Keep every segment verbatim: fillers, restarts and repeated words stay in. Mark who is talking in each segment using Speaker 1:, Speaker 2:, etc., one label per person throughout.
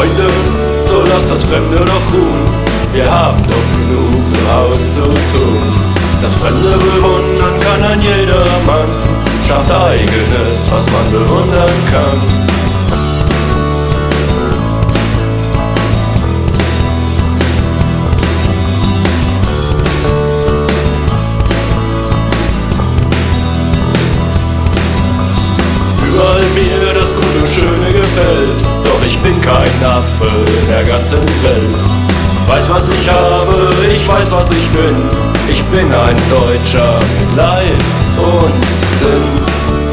Speaker 1: Freunde, so lasst das Fremde doch ruhen. Wir haben doch genug zu Haus zu tun. Das Fremde bewundern kann ein jedermann, schafft eigenes, was man bewundern kann. Überall mir das Gute, Schöne gefällt, doch ich bin kein Affe in der ganzen Welt. Weiß, was ich habe, ich weiß, was ich bin. Ich bin ein Deutscher mit Leib und Sinn.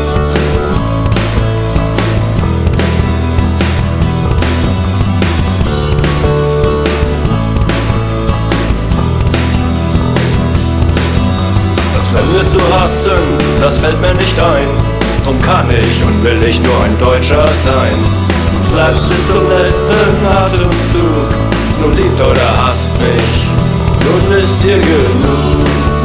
Speaker 1: Das Fremde zu hassen, das fällt mir nicht ein. Drum kann ich und will ich nur ein Deutscher sein. Du bleibst bis zum letzten Atemzug, nun liebt oder hasst mich, nun ist dir genug.